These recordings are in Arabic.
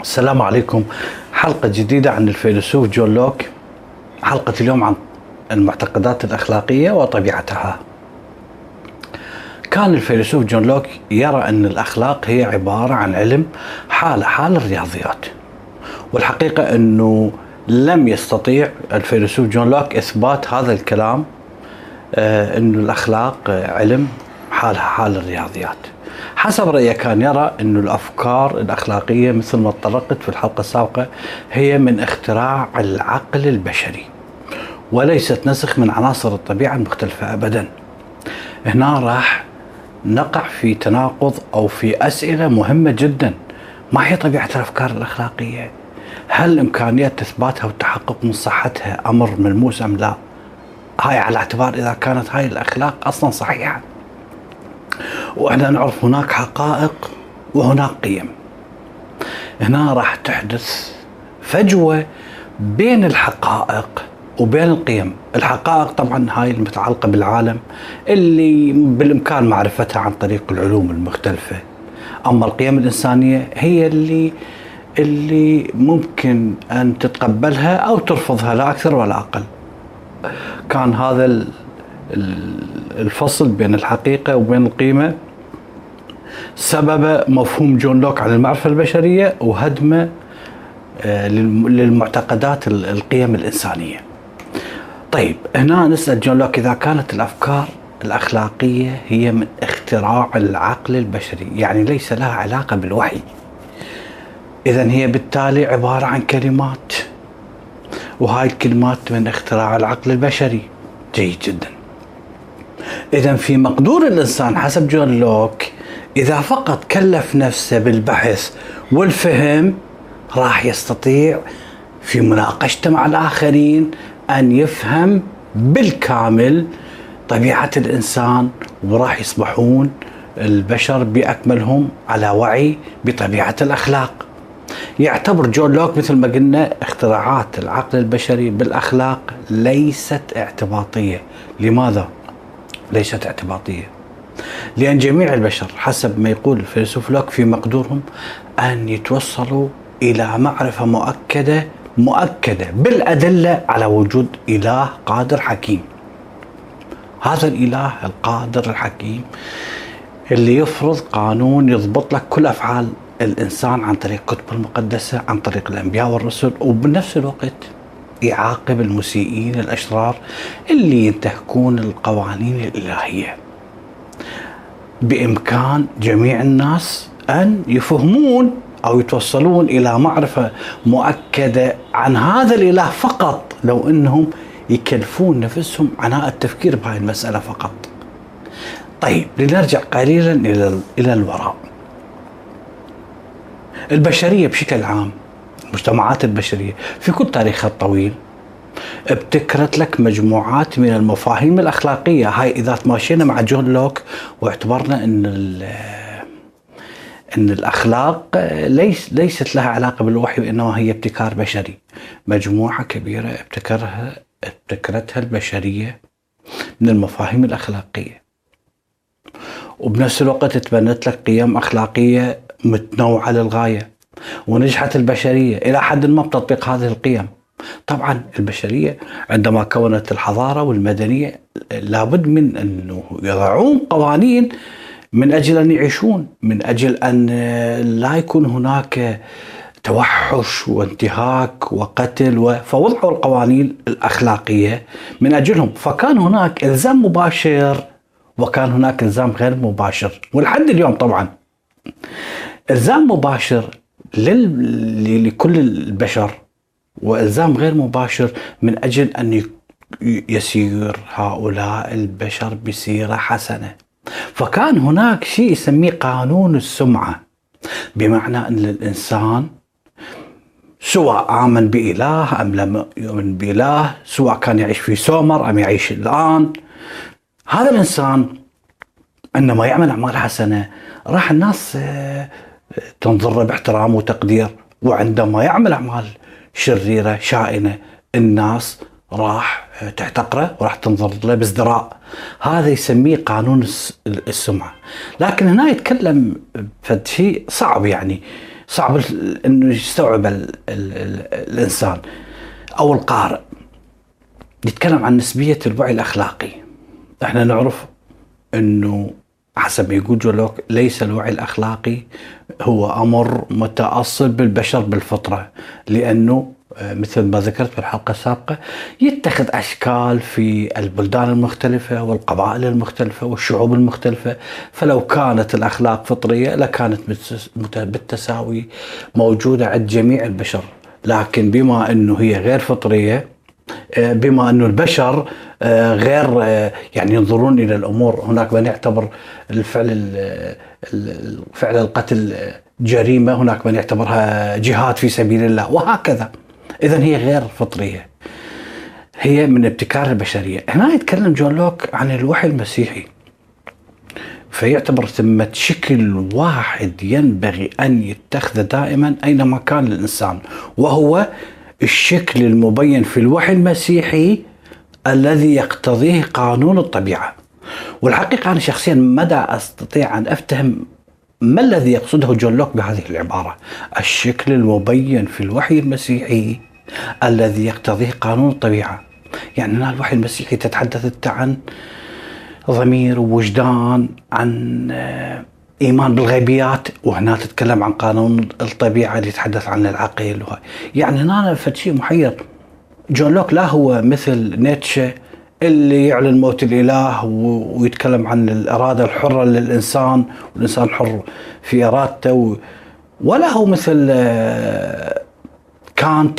السلام عليكم. حلقة جديدة عن الفيلسوف جون لوك. حلقة اليوم عن المعتقدات الأخلاقية وطبيعتها. كان الفيلسوف جون لوك يرى أن الأخلاق هي عبارة عن علم حال الرياضيات، والحقيقة أنه لم يستطيع الفيلسوف جون لوك إثبات هذا الكلام، أن الأخلاق علم حال الرياضيات. حسب رأيه كان يرى أن الأفكار الأخلاقية مثل ما تطرقت في الحلقة السابقة هي من اختراع العقل البشري، وليست نسخ من عناصر الطبيعة المختلفة أبدا. هنا راح نقع في تناقض أو في أسئلة مهمة جدا. ما هي طبيعة الأفكار الأخلاقية؟ هل إمكانية إثباتها والتحقق من صحتها أمر ملموس أم لا؟ هاي على اعتبار إذا كانت هاي الأخلاق أصلا صحيحة. وإحنا نعرف هناك حقائق وهناك قيم. هنا راح تحدث فجوة بين الحقائق وبين القيم. الحقائق طبعا هاي المتعلقة بالعالم اللي بالإمكان معرفتها عن طريق العلوم المختلفة، أما القيم الإنسانية هي اللي ممكن أن تتقبلها أو ترفضها، لا أكثر ولا أقل. كان هذا الفصل بين الحقيقة وبين القيمة سبب مفهوم جون لوك عن المعرفة البشرية وهدمه للمعتقدات القيم الإنسانية. طيب هنا نسأل جون لوك إذا كانت الأفكار الأخلاقية هي من اختراع العقل البشري، يعني ليس لها علاقة بالوحي، إذن هي بالتالي عبارة عن كلمات، وهاي الكلمات من اختراع العقل البشري. جيد جدا. إذن في مقدور الإنسان حسب جون لوك إذا فقط كلف نفسه بالبحث والفهم راح يستطيع في مناقشته مع الآخرين أن يفهم بالكامل طبيعة الإنسان، وراح يصبحون البشر بأكملهم على وعي بطبيعة الأخلاق. يعتبر جون لوك مثل ما قلنا اختراعات العقل البشري بالأخلاق ليست اعتباطية. لماذا ليست اعتباطية؟ لأن جميع البشر حسب ما يقول الفيلسوف لوك في مقدورهم أن يتوصلوا إلى معرفة مؤكدة بالأدلة على وجود إله قادر حكيم. هذا الإله القادر الحكيم اللي يفرض قانون يضبط لك كل أفعال الإنسان عن طريق الكتب المقدسة، عن طريق الأنبياء والرسل، وبنفس الوقت يعاقب المسيئين الأشرار اللي ينتهكون القوانين الإلهية. بإمكان جميع الناس أن يفهمون أو يتوصلون إلى معرفة مؤكدة عن هذا الإله فقط لو أنهم يكلفون نفسهم عناء التفكير بهذه المسألة فقط. طيب لنرجع قليلا إلى الوراء. البشرية بشكل عام، المجتمعات البشرية في كل تاريخها الطويل ابتكرت لك مجموعات من المفاهيم الأخلاقية. هاي إذا تماشينا مع جون لوك واعتبرنا أن الأخلاق ليست لها علاقة بالوحي وإنما هي ابتكار بشري، مجموعة كبيرة ابتكرتها البشرية من المفاهيم الأخلاقية، وبنفس الوقت تبنت لك قيم أخلاقية متنوعة للغاية، ونجحت البشرية إلى حد ما بتطبيق هذه القيم. طبعا البشرية عندما كونت الحضارة والمدنية لابد من أنه يضعون قوانين من أجل أن يعيشون، من أجل أن لا يكون هناك توحش وانتهاك وقتل، فوضعوا القوانين الأخلاقية من أجلهم. فكان هناك إلزام مباشر وكان هناك إلزام غير مباشر، ولحد اليوم طبعا إلزام مباشر لكل البشر وإلزام غير مباشر من أجل أن يسير هؤلاء البشر بسيرة حسنة. فكان هناك شيء يسميه قانون السمعة، بمعنى أن الإنسان سواء آمن بإله أم لم يؤمن بإله، سواء كان يعيش في سومر أم يعيش الآن، هذا الإنسان عندما يعمل أعمال حسنة راح الناس تنظر باحترام وتقدير، وعندما يعمل أعمال شريرة شائنة الناس راح تحتقره وراح تنظر له بازدراء. هذا يسميه قانون السمعة. لكن هنا يتكلم في شيء صعب، يعني صعب انه يستوعب الانسان او القارئ. يتكلم عن نسبية الوعي الاخلاقي. احنا نعرف انه حسب ما يقول جون لوك ليس الوعي الاخلاقي هو امر متأصل بالبشر بالفطرة، لانه مثل ما ذكرت في الحلقة السابقة يتخذ أشكال في البلدان المختلفة والقبائل المختلفة والشعوب المختلفة. فلو كانت الأخلاق فطرية لكانت بالتساوي موجودة عند جميع البشر، لكن بما أنه هي غير فطرية، بما أنه البشر غير يعني ينظرون إلى الأمور، هناك من يعتبر فعل القتل جريمة، هناك من يعتبرها جهاد في سبيل الله، وهكذا. إذن هي غير فطرية، هي من ابتكار البشرية. هنا يتكلم جون لوك عن الوحي المسيحي، فيعتبر ثمة شكل واحد ينبغي أن يتخذ دائما أينما كان الإنسان، وهو الشكل المبين في الوحي المسيحي الذي يقتضيه قانون الطبيعة. والحقيقة أنا شخصيا مدى أستطيع أن أفتهم ما الذي يقصده جون لوك بهذه العبارة: الشكل المبين في الوحي المسيحي الذي يقتضيه قانون الطبيعة. يعني هنا الوحي المسيحي تتحدث عن ضمير ووجدان، عن إيمان بالغيبيات، وهنا تتكلم عن قانون الطبيعة اللي يتحدث عن العقل. يعني هنا فشيء محير. جون لوك لا هو مثل نيتشه اللي يعلن موت الإله ويتكلم عن الإرادة الحرة للإنسان والإنسان حر في إرادته، ولا هو مثل كانت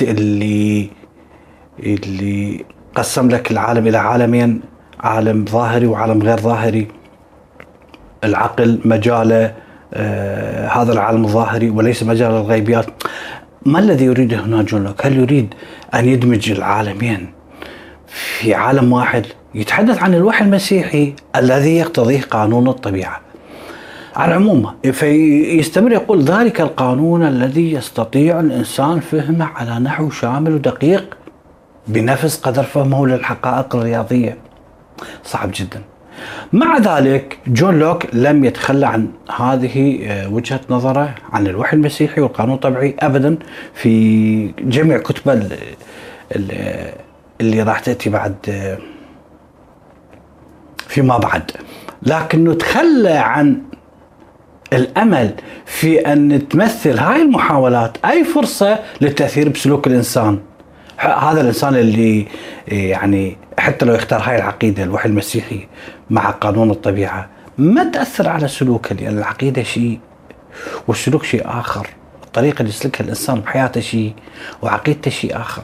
اللي قسم لك العالم إلى عالمين: عالم ظاهري وعالم غير ظاهري. العقل مجاله هذا العالم الظاهري وليس مجال الغيبيات. ما الذي يريده هنا جون لوك؟ هل يريد أن يدمج العالمين في عالم واحد؟ يتحدث عن الوحي المسيحي الذي يقتضيه قانون الطبيعة. على العموم فيستمر يقول: ذلك القانون الذي يستطيع الإنسان فهمه على نحو شامل ودقيق بنفس قدر فهمه للحقائق الرياضية. صعب جدا. مع ذلك جون لوك لم يتخلى عن هذه وجهة نظره عن الوحي المسيحي والقانون الطبيعي أبدا في جميع كتبه اللي راح تأتي بعد فيما بعد، لكنه تخلى عن الأمل في أن تمثل هاي المحاولات أي فرصة للتأثير بسلوك الإنسان. هذا الإنسان اللي يعني حتى لو يختار هاي العقيدة الوحي المسيحي مع قانون الطبيعة ما تأثر على سلوكه، لأن العقيدة شيء والسلوك شيء آخر. الطريقة اللي يسلكها الإنسان بحياته شيء وعقيدته شيء آخر.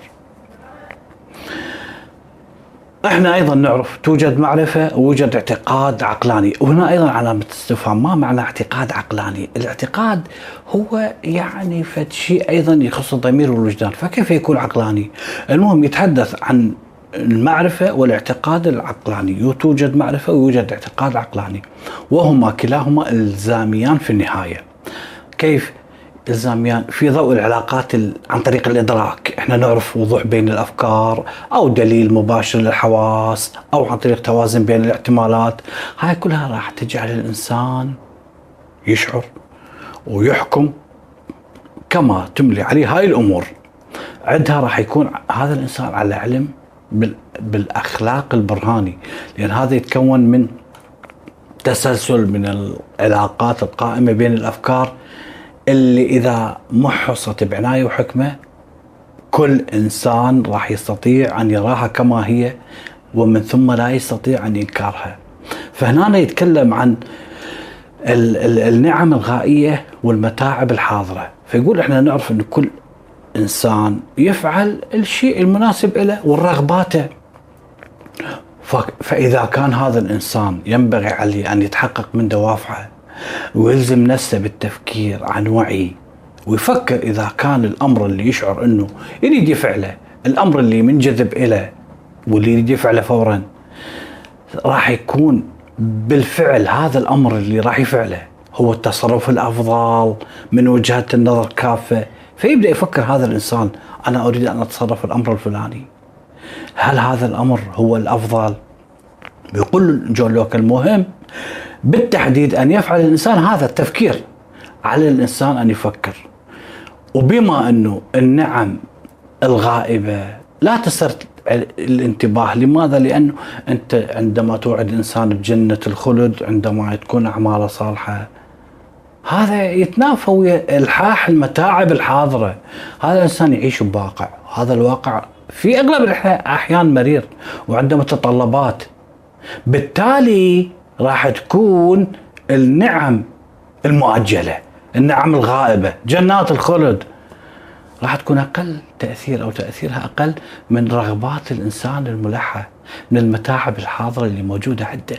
احنا ايضا نعرف توجد معرفة ووجد اعتقاد عقلاني، وهنا ايضا علامة استفهام: ما معنى اعتقاد عقلاني؟ الاعتقاد هو يعني فد شيء ايضا يخص الضمير والوجدان، فكيف يكون عقلاني؟ المهم يتحدث عن المعرفة والاعتقاد العقلاني. توجد معرفة ويوجد اعتقاد عقلاني، وهما كلاهما الزاميان في النهاية. كيف الزاميان؟ في ضوء العلاقات عن طريق الإدراك. احنا نعرف وضوح بين الأفكار أو دليل مباشر للحواس أو عن طريق توازن بين الاحتمالات. هاي كلها راح تجعل الإنسان يشعر ويحكم كما تملي عليه هاي الأمور. عندها راح يكون هذا الإنسان على علم بالأخلاق البرهاني، لأن هذا يتكون من تسلسل من العلاقات القائمة بين الأفكار اللي إذا محصت بعناية وحكمة كل إنسان راح يستطيع أن يراها كما هي، ومن ثم لا يستطيع أن ينكرها. فهنا يتكلم عن النعم الغائية والمتاعب الحاضرة. فيقول إحنا نعرف أن كل إنسان يفعل الشيء المناسب له والرغباته. فإذا كان هذا الإنسان ينبغي عليه أن يتحقق من دوافعه ويلزم نفسه بالتفكير عن وعي، ويفكر إذا كان الأمر اللي يشعر أنه يريد يفعله، الأمر اللي منجذب إليه واللي يريد يفعله فورا، راح يكون بالفعل هذا الأمر اللي راح يفعله هو التصرف الأفضل من وجهة النظر كافة. فيبدأ يفكر هذا الإنسان: أنا أريد أن أتصرف الأمر الفلاني، هل هذا الأمر هو الأفضل؟ يقول جون لوك: المهم بالتحديد أن يفعل الإنسان هذا التفكير. على الإنسان أن يفكر وبما أنه النعم الغائبة لا تسر الانتباه. لماذا؟ لأنه أنت عندما توعد الإنسان بجنة الخلد عندما تكون أعماله صالحة، هذا يتنافى ويا الحاح المتاعب الحاضرة. هذا الإنسان يعيش بواقع، هذا الواقع في أغلب الأحيان مرير وعنده متطلبات، بالتالي راح تكون النعم المؤجلة، النعم الغائبة، جنات الخلد، راح تكون أقل تأثير أو تأثيرها أقل من رغبات الإنسان الملحة، من المتاعب الحاضرة اللي موجودة عنده.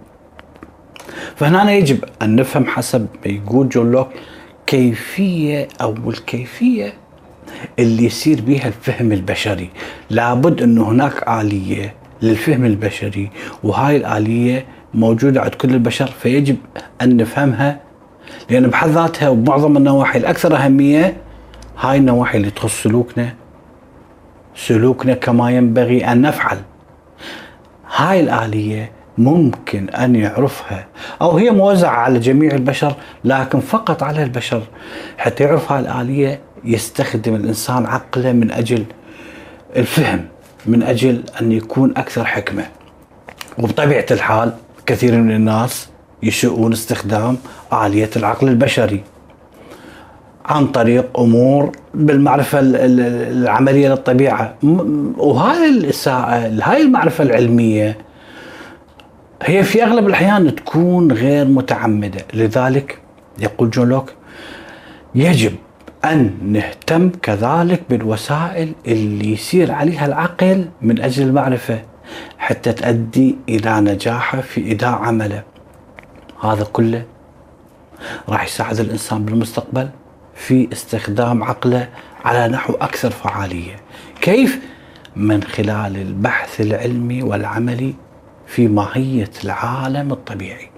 فهنا يجب أن نفهم حسب ما يقول جون لوك كيفية أو الكيفية اللي يصير بها الفهم البشري. لابد أن هناك آلية للفهم البشري، وهاي الآلية موجودة عند كل البشر، فيجب أن نفهمها، لأن بحد ذاتها وبمعظم النواحي الأكثر أهمية هاي النواحي اللي تخص سلوكنا كما ينبغي أن نفعل. هاي الآلية ممكن أن يعرفها، أو هي موزعة على جميع البشر، لكن فقط على البشر. حتى يعرف هاي الآلية يستخدم الإنسان عقله من أجل الفهم، من أجل أن يكون أكثر حكمة. وبطبيعة الحال كثير من الناس يشؤون استخدام آلية العقل البشري عن طريق أمور بالمعرفة العملية للطبيعة، وهاي هاي المعرفة العلمية هي في أغلب الأحيان تكون غير متعمدة. لذلك يقول جون لوك يجب أن نهتم كذلك بالوسائل اللي يسير عليها العقل من أجل المعرفة حتى تؤدي إلى نجاحه في إداء عمله. هذا كله راح يساعد الإنسان بالمستقبل في استخدام عقله على نحو أكثر فعالية. كيف؟ من خلال البحث العلمي والعملي في ماهية العالم الطبيعي.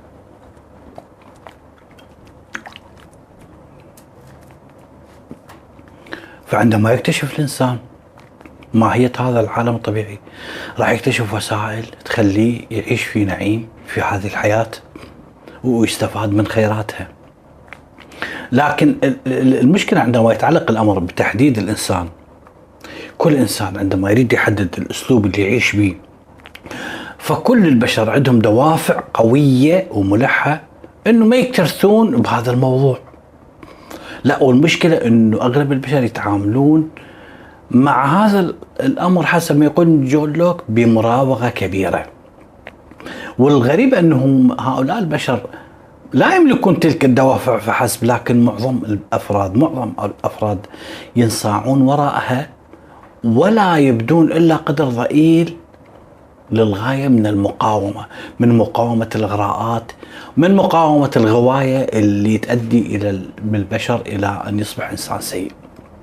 فعندما يكتشف الإنسان ماهية هذا العالم الطبيعي راح يكتشف وسائل تخليه يعيش في نعيم في هذه الحياة ويستفاد من خيراتها. لكن المشكلة عندما يتعلق الأمر بتحديد الإنسان، كل إنسان عندما يريد يحدد الأسلوب اللي يعيش به، فكل البشر عندهم دوافع قوية وملحة إنه ما يكترثون بهذا الموضوع. لا، والمشكلة إنه أغلب البشر يتعاملون مع هذا الأمر حسب ما يقول جون لوك بمراوغة كبيرة. والغريب أنهم هؤلاء البشر لا يملكون تلك الدوافع فحسب، لكن معظم الأفراد ينصاعون وراءها ولا يبدون إلا قدر ضئيل للغاية من المقاومة، من مقاومة الإغراءات، من مقاومة الغواية اللي تؤدي إلى البشر إلى أن يصبح إنسان سيء.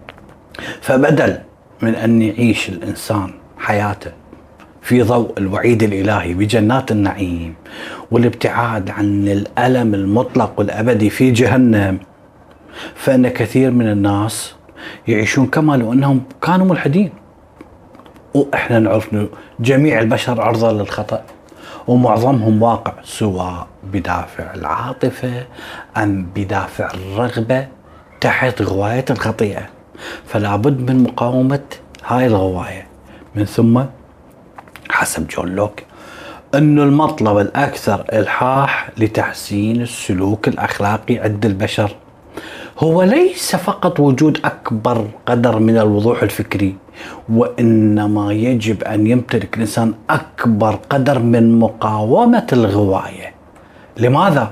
فبدل من أن يعيش الإنسان حياته في ضوء الوعيد الإلهي بجنات النعيم والابتعاد عن الألم المطلق والأبدي في جهنم، فإن كثير من الناس يعيشون كما لو أنهم كانوا ملحدين. وإحنا نعرف أن جميع البشر عرضة للخطأ، ومعظمهم واقع سواء بدافع العاطفة أم بدافع الرغبة تحت غواية الخطيئة. فلا بد من مقاومة هاي الغواية. من ثم حسب جون لوك أنه المطلب الأكثر إلحاح لتحسين السلوك الأخلاقي عند البشر هو ليس فقط وجود أكبر قدر من الوضوح الفكري، وإنما يجب أن يمتلك الإنسان أكبر قدر من مقاومة الغواية. لماذا؟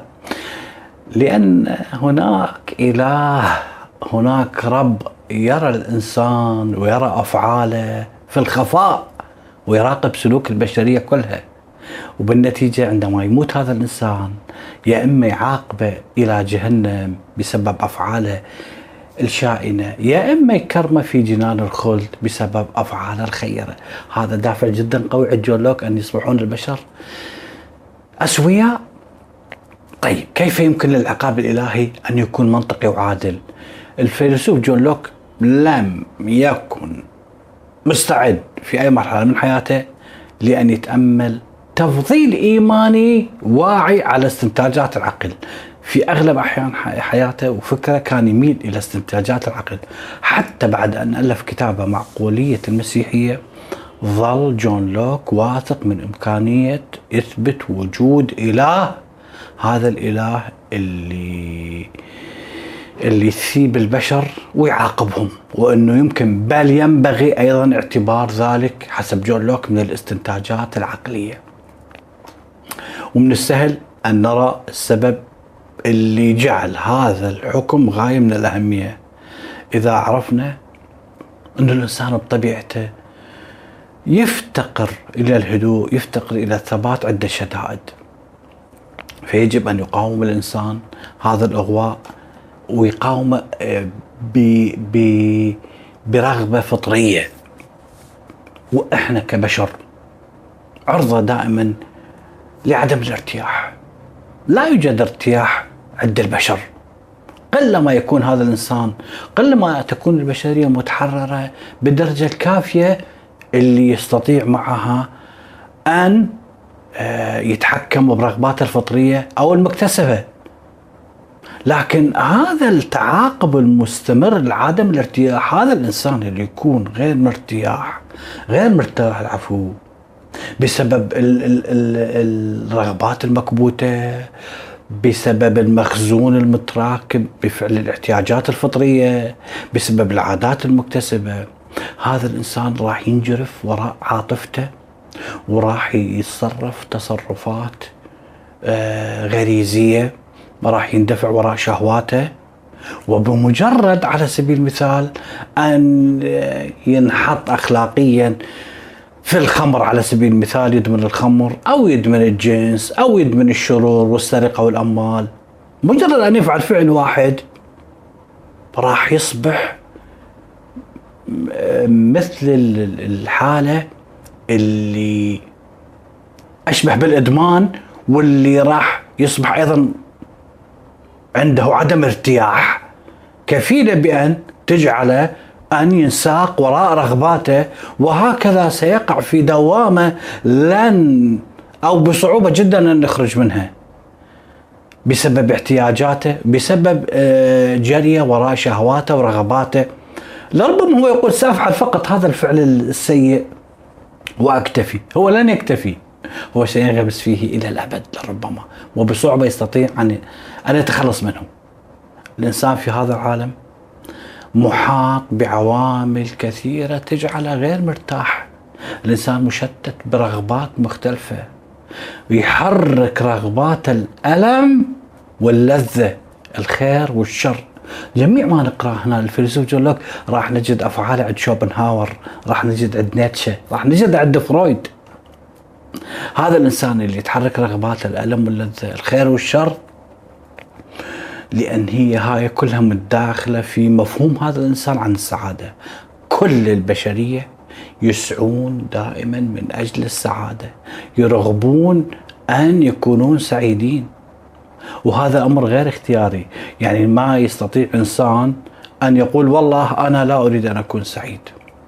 لأن هناك إله، هناك رب يرى الإنسان ويرى أفعاله في الخفاء ويراقب سلوك البشرية كلها. وبالنتيجة عندما يموت هذا الإنسان يا إما يعاقبه إلى جهنم بسبب أفعاله الشائنة، يا إما يكرمه في جنان الخلد بسبب أفعاله الخيرة. هذا دافع جدا قوي عند جون لوك أن يصبحون البشر أسوياء. طيب كيف يمكن للعقاب الإلهي أن يكون منطقي وعادل؟ الفيلسوف جون لوك لم يكن مستعد في أي مرحلة من حياته لأن يتأمل تفضيل إيماني واعي على استنتاجات العقل. في أغلب أحيان حياته وفكره كان يميل إلى استنتاجات العقل. حتى بعد أن ألف كتابه معقولية المسيحية، ظل جون لوك واثق من إمكانية إثبات وجود إله، هذا الإله اللي يثيب البشر ويعاقبهم، وأنه يمكن بل ينبغي أيضا اعتبار ذلك حسب جون لوك من الاستنتاجات العقلية. ومن السهل أن نرى السبب اللي جعل هذا الحكم غاية من الأهمية إذا عرفنا أن الإنسان بطبيعته يفتقر إلى الهدوء، يفتقر إلى الثبات عند الشدائد، فيجب أن يقاوم الإنسان هذا الإغواء ويقاومه برغبة فطرية. وإحنا كبشر عرضة دائما لعدم الارتياح، لا يوجد ارتياح عند البشر. قلما يكون هذا الإنسان، قلما تكون البشرية متحررة بالدرجة الكافية اللي يستطيع معها أن يتحكم برغباته الفطرية أو المكتسبة. لكن هذا التعاقب المستمر لعدم الارتياح، هذا الإنسان اللي يكون غير مرتاح العفو بسبب الرغبات المكبوتة، بسبب المخزون المتراكم بفعل الاحتياجات الفطرية، بسبب العادات المكتسبة، هذا الإنسان راح ينجرف وراء عاطفته وراح يتصرف تصرفات غريزية، راح يندفع وراء شهواته. وبمجرد على سبيل المثال أن ينحط أخلاقيا في الخمر على سبيل المثال، يدمن الخمر أو يدمن الجنس أو يدمن الشرور والسرقة والأموال، مجرد أن يفعل فعل واحد راح يصبح مثل الحالة اللي أشبه بالإدمان، واللي راح يصبح أيضا عنده عدم ارتياح كفيلة بأن تجعله أن ينساق وراء رغباته، وهكذا سيقع في دوامة لن أو بصعوبة جدا أن يخرج منها بسبب احتياجاته، بسبب جريه وراء شهواته ورغباته. لربما هو يقول سأفعل فقط هذا الفعل السيء وأكتفي، هو لن يكتفي، هو سينغمس فيه إلى الأبد لربما، وبصعوبة يستطيع أن يتخلص منه. الإنسان في هذا العالم محاط بعوامل كثيرة تجعله غير مرتاح. الإنسان مشتت برغبات مختلفة، ويحرك رغبات الألم واللذة، الخير والشر. جميع ما نقرأ هنا الفيلسوف جون لوك راح نجد أفعاله عند شوبنهاور، راح نجد عند نيتشه، راح نجد عند فرويد. هذا الإنسان اللي يتحرك رغبات الألم واللذة، الخير والشر، لأن هاي كلها متداخلة في مفهوم هذا الإنسان عن السعادة. كل البشرية يسعون دائما من أجل السعادة، يرغبون أن يكونون سعيدين، وهذا أمر غير اختياري. يعني ما يستطيع إنسان أن يقول والله أنا لا أريد أن أكون سعيد.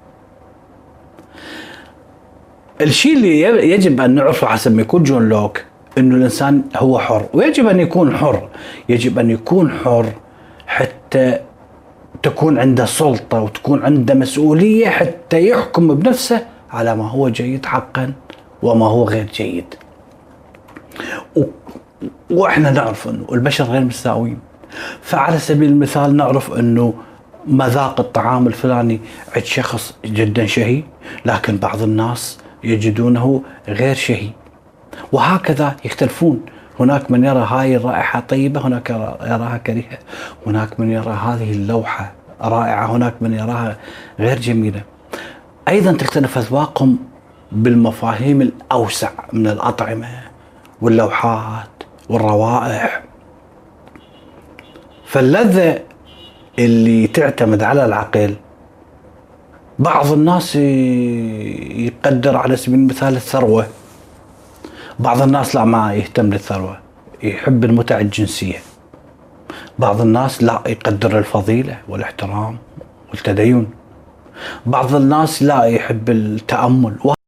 الشيء اللي يجب أن نعرفه حسب ما يقول جون لوك إنه الإنسان هو حر، ويجب أن يكون حر، يجب أن يكون حر حتى تكون عنده سلطة وتكون عنده مسؤولية حتى يحكم بنفسه على ما هو جيد حقا وما هو غير جيد. وإحنا نعرف إنه البشر غير متساويين، فعلى سبيل المثال نعرف إنه مذاق الطعام الفلاني عند شخص جدا شهي، لكن بعض الناس يجدونه غير شهي، وهكذا يختلفون. هناك من يرى هاي الرائحة طيبة، هناك يراها كريهة، هناك من يرى هذه اللوحة رائعة، هناك من يراها غير جميلة. أيضا تختلف أذواقهم بالمفاهيم الأوسع من الأطعمة واللوحات والروائح. فاللذة اللي تعتمد على العقل، بعض الناس يقدر على سبيل المثال الثروة، بعض الناس لا ما يهتم للثروة، يحب المتع الجنسية. بعض الناس لا يقدر الفضيلة والاحترام والتدين. بعض الناس لا يحب التأمل.